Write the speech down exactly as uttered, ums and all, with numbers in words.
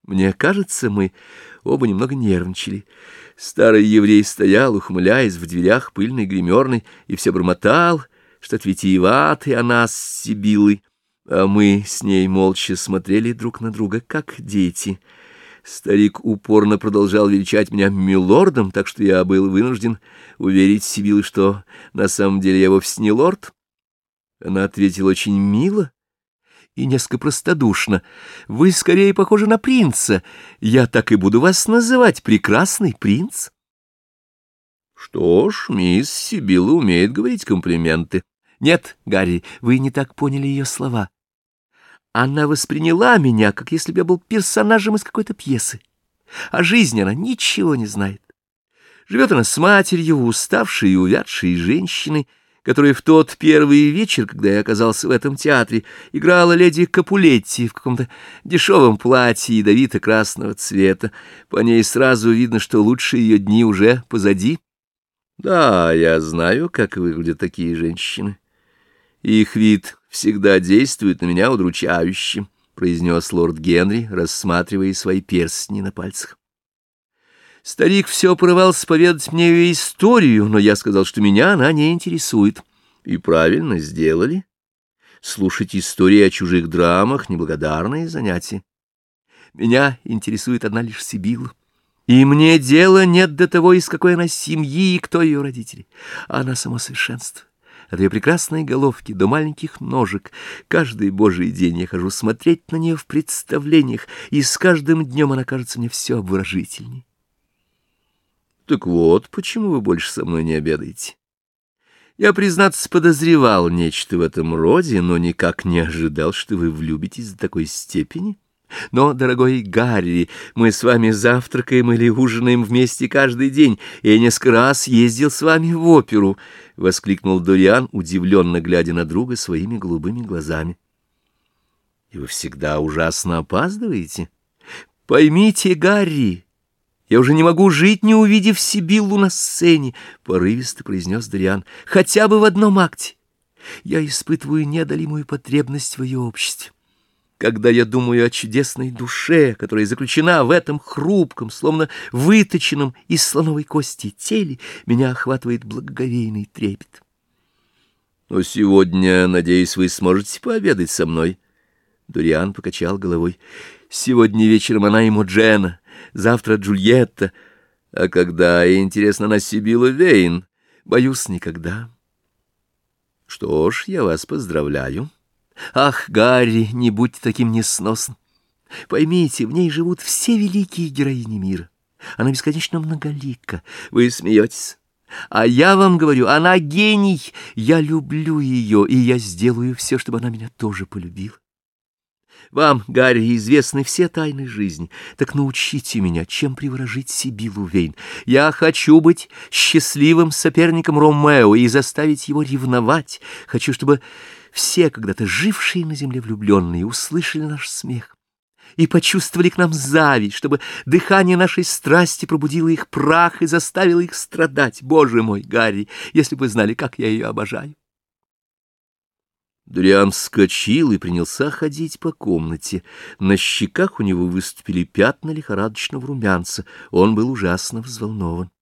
Мне кажется, мы оба немного нервничали. Старый еврей стоял, ухмыляясь в дверях пыльной гримерной, и все бормотал, что-то витиеватый о нас с Сибиллой, а мы с ней молча смотрели друг на друга, как дети. Старик упорно продолжал величать меня милордом, так что я был вынужден уверить Сибиллу, что на самом деле я вовсе не лорд. Она ответила очень мило и несколько простодушно: «Вы скорее похожи на принца. Я так и буду вас называть, прекрасный принц». Что ж, мисс Сибилла умеет говорить комплименты. Нет, Гарри, вы не так поняли ее слова. Она восприняла меня, как если бы я был персонажем из какой-то пьесы. О жизни она ничего не знает. Живет она с матерью, уставшей и увядшей женщиной, которая в тот первый вечер, когда я оказался в этом театре, играла леди Капулетти в каком-то дешевом платье ядовито-красного цвета. По ней сразу видно, что лучшие ее дни уже позади. Да, я знаю, как выглядят такие женщины. Их вид всегда действует на меня удручающе, — произнес лорд Генри, рассматривая свои перстни на пальцах. Старик все порывался поведать мне ее историю, но я сказал, что меня она не интересует. И правильно сделали. Слушать истории о чужих драмах — неблагодарное занятие. Меня интересует одна лишь Сибилла. И мне дела нет до того, из какой она семьи и кто ее родители. А она само совершенство. От ее прекрасной головки до маленьких ножек. Каждый божий день я хожу смотреть на нее в представлениях, и с каждым днем она кажется мне все обворожительней. Так вот, почему вы больше со мной не обедаете? Я, признаться, подозревал нечто в этом роде, но никак не ожидал, что вы влюбитесь до такой степени. Но, дорогой Гарри, мы с вами завтракаем или ужинаем вместе каждый день, и я несколько раз ездил с вами в оперу, — воскликнул Дориан, удивленно глядя на друга своими голубыми глазами. — И вы всегда ужасно опаздываете? Поймите, Гарри, я уже не могу жить, не увидев Сибиллу на сцене, — порывисто произнес Дориан, — хотя бы в одном акте. Я испытываю неодолимую потребность в ее обществе. Когда я думаю о чудесной душе, которая заключена в этом хрупком, словно выточенном из слоновой кости теле, меня охватывает благоговейный трепет. Но сегодня, надеюсь, вы сможете пообедать со мной. Дориан покачал головой. Сегодня вечером она ему Джена, завтра Джульетта. А когда, интересно, на Сибилла Вейн? Боюсь, никогда. Что ж, я вас поздравляю. Ах, Гарри, не будьте таким несносным. Поймите, в ней живут все великие героини мира. Она бесконечно многолика. Вы смеетесь. А я вам говорю, она гений. Я люблю ее, и я сделаю все, чтобы она меня тоже полюбила. Вам, Гарри, известны все тайны жизни. Так научите меня, чем приворожить Сибиллу Вейн. Я хочу быть счастливым соперником Ромео и заставить его ревновать. Хочу, чтобы все когда-то жившие на земле влюбленные услышали наш смех и почувствовали к нам зависть, чтобы дыхание нашей страсти пробудило их прах и заставило их страдать. Боже мой, Гарри, если бы вы знали, как я ее обожаю. Дориан вскочил и принялся ходить по комнате. На щеках у него выступили пятна лихорадочного румянца. Он был ужасно взволнован.